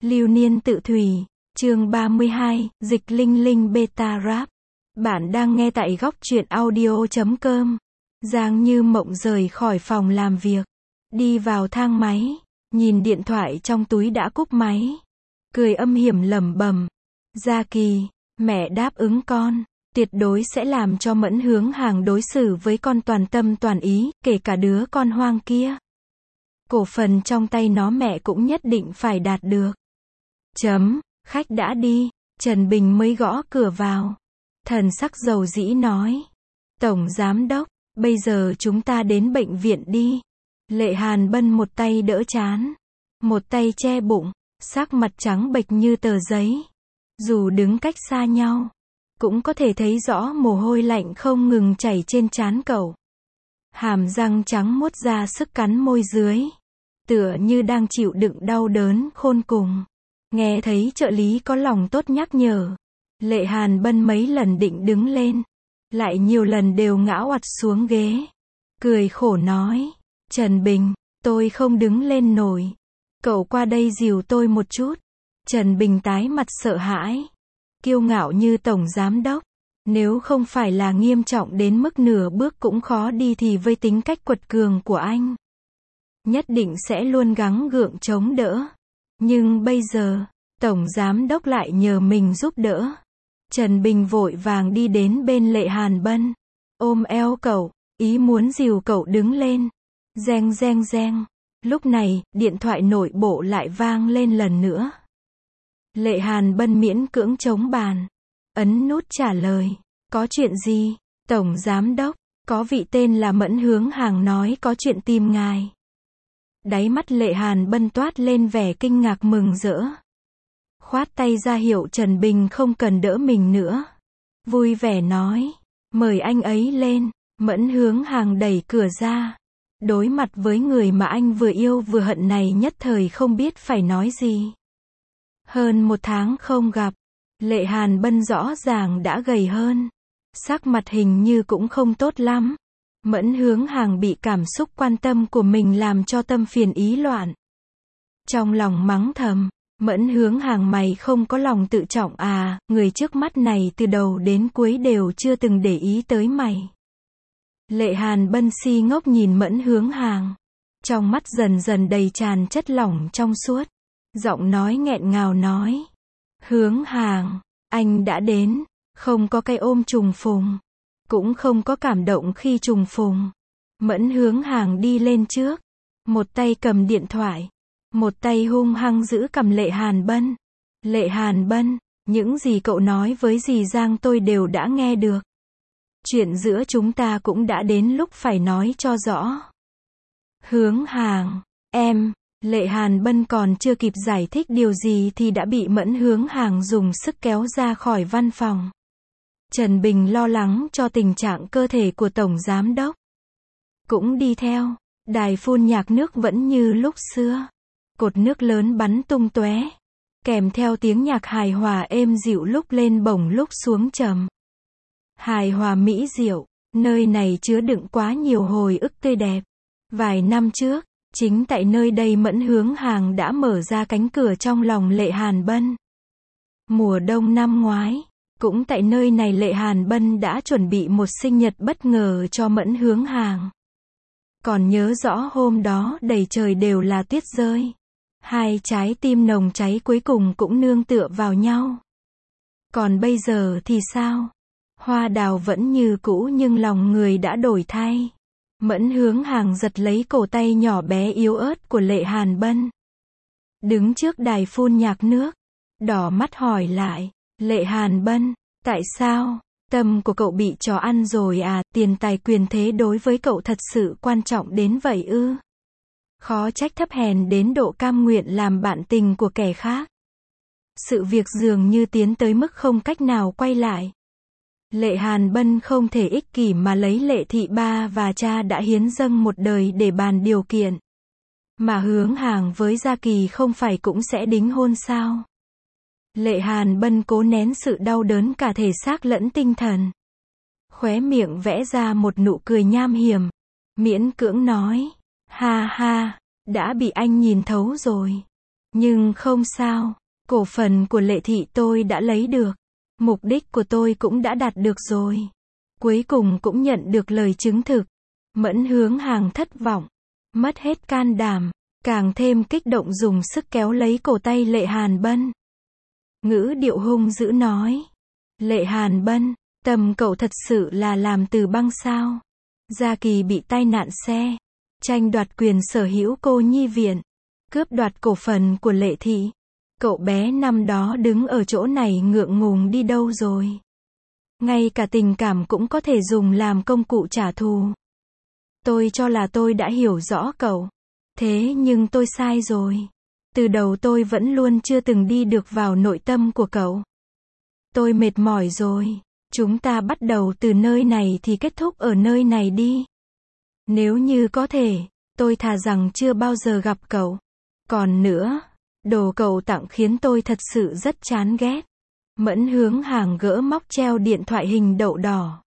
Lưu niên tự thủy, chương 32, dịch linh linh beta rap. Bạn đang nghe tại góc truyện audio.com. Giang Như Mộng rời khỏi phòng làm việc, đi vào thang máy, nhìn điện thoại trong túi đã cúp máy, cười âm hiểm lẩm bẩm: Gia Kỳ, mẹ đáp ứng con, tuyệt đối sẽ làm cho Mẫn Hướng Hàng đối xử với con toàn tâm toàn ý, kể cả đứa con hoang kia. Cổ phần trong tay nó mẹ cũng nhất định phải đạt được. Khách đã đi, Trần Bình mới gõ cửa vào. Thần sắc dầu dĩ nói: Tổng Giám Đốc, bây giờ chúng ta đến bệnh viện đi. Lệ Hàn Bân một tay đỡ trán, một tay che bụng, sắc mặt trắng bệch như tờ giấy. Dù đứng cách xa nhau, cũng có thể thấy rõ mồ hôi lạnh không ngừng chảy trên trán cậu. Hàm răng trắng muốt ra sức cắn môi dưới, tựa như đang chịu đựng đau đớn khôn cùng. Nghe thấy trợ lý có lòng tốt nhắc nhở, Lệ Hàn Bân mấy lần định đứng lên, lại nhiều lần đều ngã oặt xuống ghế. Cười khổ nói: Trần Bình, tôi không đứng lên nổi. Cậu qua đây dìu tôi một chút. Trần Bình tái mặt sợ hãi. Kiêu ngạo như Tổng Giám Đốc, nếu không phải là nghiêm trọng đến mức nửa bước cũng khó đi thì với tính cách quật cường của anh, nhất định sẽ luôn gắng gượng chống đỡ. Nhưng bây giờ, Tổng Giám Đốc lại nhờ mình giúp đỡ. Trần Bình vội vàng đi đến bên Lệ Hàn Bân, ôm eo cậu, ý muốn dìu cậu đứng lên. Reng reng reng. Lúc này, điện thoại nội bộ lại vang lên lần nữa. Lệ Hàn Bân miễn cưỡng chống bàn, ấn nút trả lời. Có chuyện gì? Tổng Giám Đốc, có vị tên là Mẫn Hướng Hàng nói có chuyện tìm ngài. Đáy mắt Lệ Hàn Bân toát lên vẻ kinh ngạc mừng rỡ. Khoát tay ra hiệu Trần Bình không cần đỡ mình nữa. Vui vẻ nói: Mời anh ấy lên. Mẫn Hướng Hàng đẩy cửa ra. Đối mặt với người mà anh vừa yêu vừa hận này nhất thời không biết phải nói gì. Hơn một tháng không gặp, Lệ Hàn Bân rõ ràng đã gầy hơn. Sắc mặt hình như cũng không tốt lắm. Mẫn Hướng Hàng bị cảm xúc quan tâm của mình làm cho tâm phiền ý loạn. Trong lòng mắng thầm: Mẫn Hướng Hàng, mày không có lòng tự trọng à, người trước mắt này từ đầu đến cuối đều chưa từng để ý tới mày. Lệ Hàn Bân si ngốc nhìn Mẫn Hướng Hàng, trong mắt dần dần đầy tràn chất lỏng trong suốt. Giọng nói nghẹn ngào nói: Hướng Hàng, anh đã đến, không có cái ôm trùng phùng, cũng không có cảm động khi trùng phùng. Mẫn Hướng Hàng đi lên trước, một tay cầm điện thoại, một tay hung hăng giữ cầm Lệ Hàn Bân. Lệ Hàn Bân, những gì cậu nói với dì Giang tôi đều đã nghe được. Chuyện giữa chúng ta cũng đã đến lúc phải nói cho rõ. Hướng Hàng, em. Lệ Hàn Bân còn chưa kịp giải thích điều gì thì đã bị Mẫn Hướng Hàng dùng sức kéo ra khỏi văn phòng. Trần Bình lo lắng cho tình trạng cơ thể của Tổng Giám Đốc, cũng đi theo. Đài phun nhạc nước vẫn như lúc xưa. Cột nước lớn bắn tung tóe, kèm theo tiếng nhạc hài hòa êm dịu lúc lên bổng lúc xuống trầm. Hài hòa mỹ diệu, nơi này chứa đựng quá nhiều hồi ức tươi đẹp. Vài năm trước, chính tại nơi đây Mẫn Hướng Hàng đã mở ra cánh cửa trong lòng Lệ Hàn Bân. Mùa đông năm ngoái, cũng tại nơi này Lệ Hàn Bân đã chuẩn bị một sinh nhật bất ngờ cho Mẫn Hướng Hàng. Còn nhớ rõ hôm đó đầy trời đều là tuyết rơi. Hai trái tim nồng cháy cuối cùng cũng nương tựa vào nhau. Còn bây giờ thì sao? Hoa đào vẫn như cũ nhưng lòng người đã đổi thay. Mẫn Hướng Hàng giật lấy cổ tay nhỏ bé yếu ớt của Lệ Hàn Bân, đứng trước đài phun nhạc nước, đỏ mắt hỏi lại: Lệ Hàn Bân, tại sao? Tâm của cậu bị chó ăn rồi à? Tiền tài quyền thế đối với cậu thật sự quan trọng đến vậy ư? Khó trách thấp hèn đến độ cam nguyện làm bạn tình của kẻ khác. Sự việc dường như tiến tới mức không cách nào quay lại. Lệ Hàn Bân không thể ích kỷ mà lấy Lệ Thị ba và cha đã hiến dâng một đời để bàn điều kiện. Mà Hướng Hàng với Gia Kỳ không phải cũng sẽ đính hôn sao? Lệ Hàn Bân cố nén sự đau đớn cả thể xác lẫn tinh thần. Khóe miệng vẽ ra một nụ cười nham hiểm. Miễn cưỡng nói: Ha ha, đã bị anh nhìn thấu rồi. Nhưng không sao, cổ phần của Lệ Thị tôi đã lấy được. Mục đích của tôi cũng đã đạt được rồi. Cuối cùng cũng nhận được lời chứng thực. Mẫn Hướng Hàng thất vọng, mất hết can đảm, càng thêm kích động dùng sức kéo lấy cổ tay Lệ Hàn Bân. Ngữ điệu hung dữ nói. Lệ Hàn Bân, tâm cậu thật sự là làm từ băng sao? Gia Kỳ bị tai nạn xe, tranh đoạt quyền sở hữu cô nhi viện, cướp đoạt cổ phần của Lệ Thị. Cậu bé năm đó đứng ở chỗ này ngượng ngùng đi đâu rồi? Ngay cả tình cảm cũng có thể dùng làm công cụ trả thù. Tôi cho là tôi đã hiểu rõ cậu. Thế nhưng tôi sai rồi. Từ đầu tôi vẫn luôn chưa từng đi được vào nội tâm của cậu. Tôi mệt mỏi rồi. Chúng ta bắt đầu từ nơi này thì kết thúc ở nơi này đi. Nếu như có thể, tôi thà rằng chưa bao giờ gặp cậu. Còn nữa, đồ cậu tặng khiến tôi thật sự rất chán ghét. Mẫn Hướng Hàng gỡ móc treo điện thoại hình đậu đỏ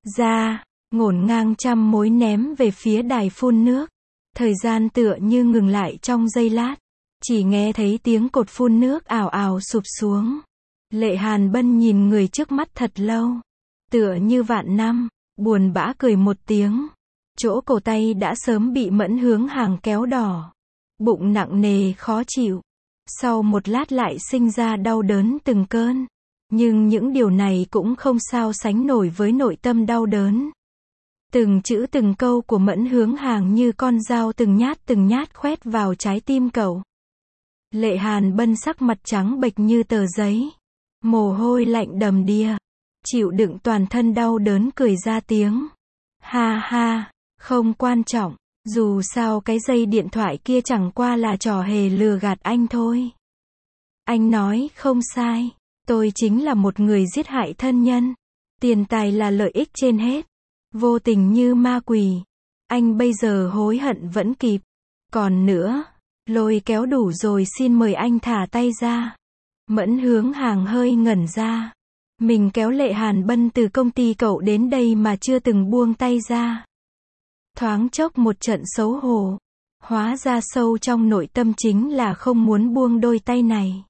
ra, ngổn ngang trăm mối ném về phía đài phun nước. Thời gian tựa như ngừng lại trong giây lát. Chỉ nghe thấy tiếng cột phun nước ào ào sụp xuống. Lệ Hàn Bân nhìn người trước mắt thật lâu. Tựa như vạn năm, buồn bã cười một tiếng. Chỗ cổ tay đã sớm bị Mẫn Hướng Hàng kéo đỏ. Bụng nặng nề khó chịu. Sau một lát lại sinh ra đau đớn từng cơn. Nhưng những điều này cũng không sao sánh nổi với nội tâm đau đớn. Từng chữ từng câu của Mẫn Hướng Hàng như con dao từng nhát khoét vào trái tim cậu. Lệ Hàn Bân sắc mặt trắng bệch như tờ giấy. Mồ hôi lạnh đầm đìa. Chịu đựng toàn thân đau đớn cười ra tiếng. Ha ha, không quan trọng. Dù sao cái dây điện thoại kia chẳng qua là trò hề lừa gạt anh thôi. Anh nói không sai. Tôi chính là một người giết hại thân nhân. Tiền tài là lợi ích trên hết. Vô tình như ma quỷ. Anh bây giờ hối hận vẫn kịp. Còn nữa, lôi kéo đủ rồi, xin mời anh thả tay ra. Mẫn Hướng Hàng hơi ngẩn ra. Mình kéo Lệ Hàn Bân từ công ty cậu đến đây mà chưa từng buông tay ra. Thoáng chốc một trận xấu hổ. Hóa ra sâu trong nội tâm chính là không muốn buông đôi tay này.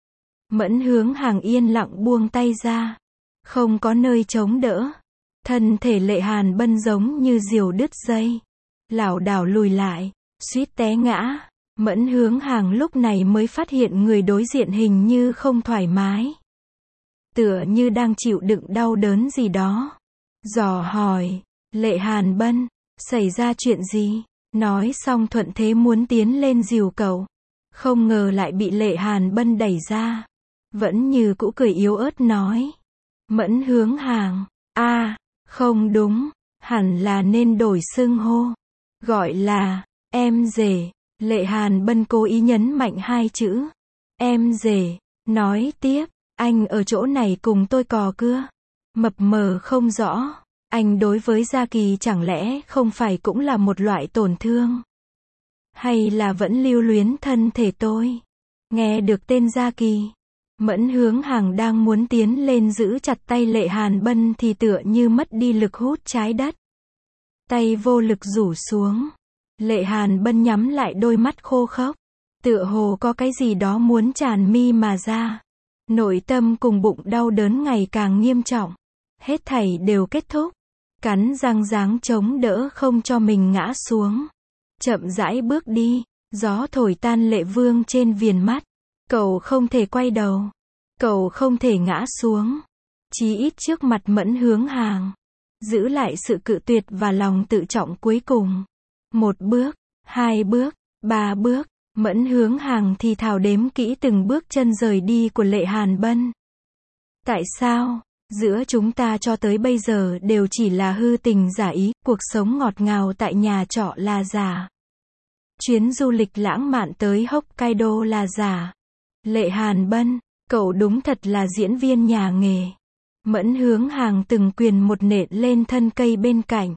Mẫn Hướng Hàng yên lặng buông tay ra. Không có nơi chống đỡ. Thân thể Lệ Hàn Bân giống như diều đứt dây. Lảo đảo lùi lại, suýt té ngã. Mẫn Hướng Hàng lúc này mới phát hiện người đối diện hình như không thoải mái. Tựa như đang chịu đựng đau đớn gì đó. Dò hỏi, Lệ Hàn Bân, xảy ra chuyện gì? Nói xong thuận thế muốn tiến lên dìu cậu. Không ngờ lại bị Lệ Hàn Bân đẩy ra. Vẫn như cũ cười yếu ớt nói. Mẫn Hướng Hàng, không đúng, hẳn là nên đổi xưng hô. Gọi là, em rể. Lệ Hàn Bân cố ý nhấn mạnh hai chữ. Em rể. Nói tiếp, anh ở chỗ này cùng tôi cò cưa. Mập mờ không rõ. Anh đối với Gia Kỳ chẳng lẽ không phải cũng là một loại tổn thương? Hay là vẫn lưu luyến thân thể tôi? Nghe được tên Gia Kỳ. Mẫn Hướng Hàng đang muốn tiến lên giữ chặt tay Lệ Hàn Bân thì tựa như mất đi lực hút trái đất. Tay vô lực rủ xuống. Lệ Hàn Bân nhắm lại đôi mắt khô khốc. Tựa hồ có cái gì đó muốn tràn mi mà ra. Nội tâm cùng bụng đau đớn ngày càng nghiêm trọng. Hết thảy đều kết thúc. Cắn răng ráng chống đỡ không cho mình ngã xuống. Chậm rãi bước đi. Gió thổi tan lệ vương trên viền mắt. Cậu không thể quay đầu. Cậu không thể ngã xuống. Chí ít trước mặt Mẫn Hướng Hàng. Giữ lại sự cự tuyệt và lòng tự trọng cuối cùng. 1 bước, 2 bước, 3 bước. Mẫn Hướng Hàng thì thào đếm kỹ từng bước chân rời đi của Lệ Hàn Bân. Tại sao? Giữa chúng ta cho tới bây giờ đều chỉ là hư tình giả ý. Cuộc sống ngọt ngào tại nhà trọ là giả. Chuyến du lịch lãng mạn tới Hokkaido là giả. Lệ Hàn Bân, cậu đúng thật là diễn viên nhà nghề. Mẫn Hướng Hàng từng quyền một nện lên thân cây bên cạnh.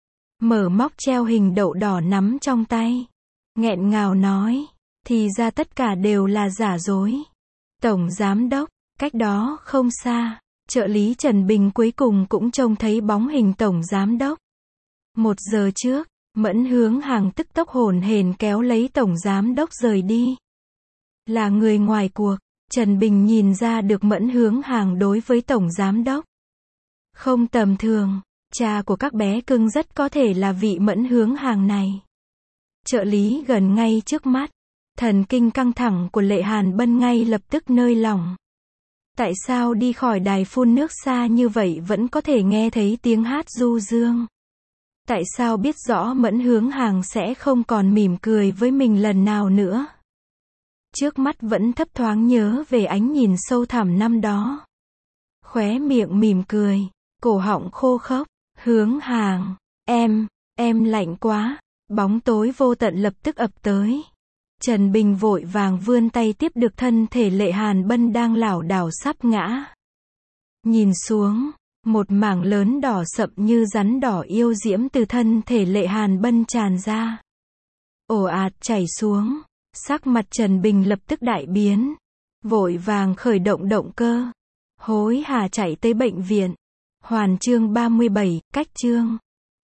Mở móc treo hình đậu đỏ nắm trong tay. Nghẹn ngào nói, thì ra tất cả đều là giả dối. Tổng giám đốc, cách đó không xa, trợ lý Trần Bình cuối cùng cũng trông thấy bóng hình tổng giám đốc. 1 giờ trước, Mẫn Hướng Hàng tức tốc hổn hển kéo lấy tổng giám đốc rời đi. Là người ngoài cuộc, Trần Bình nhìn ra được Mẫn Hướng Hàng đối với Tổng Giám Đốc không tầm thường. Cha của các bé cưng rất có thể là vị Mẫn Hướng Hàng này. Trợ lý gần ngay trước mắt. Thần kinh căng thẳng của Lệ Hàn Bân ngay lập tức nơi lỏng. Tại sao đi khỏi đài phun nước xa như vậy vẫn có thể nghe thấy tiếng hát du dương? Tại sao biết rõ Mẫn Hướng Hàng sẽ không còn mỉm cười với mình lần nào nữa? Trước mắt vẫn thấp thoáng nhớ về ánh nhìn sâu thẳm năm đó. Khóe miệng mỉm cười, cổ họng khô khốc. Hướng Hàng, em lạnh quá. Bóng tối vô tận lập tức ập tới. Trần Bình vội vàng vươn tay tiếp được thân thể Lệ Hàn Bân đang lảo đảo sắp ngã. Nhìn xuống, một mảng lớn đỏ sậm như rắn đỏ yêu diễm từ thân thể Lệ Hàn Bân tràn ra. Ồ ạt chảy xuống. Sắc mặt Trần Bình lập tức đại biến. Vội vàng khởi động động cơ. Hối hả chạy tới bệnh viện. Hoàn chương 37, cách chương.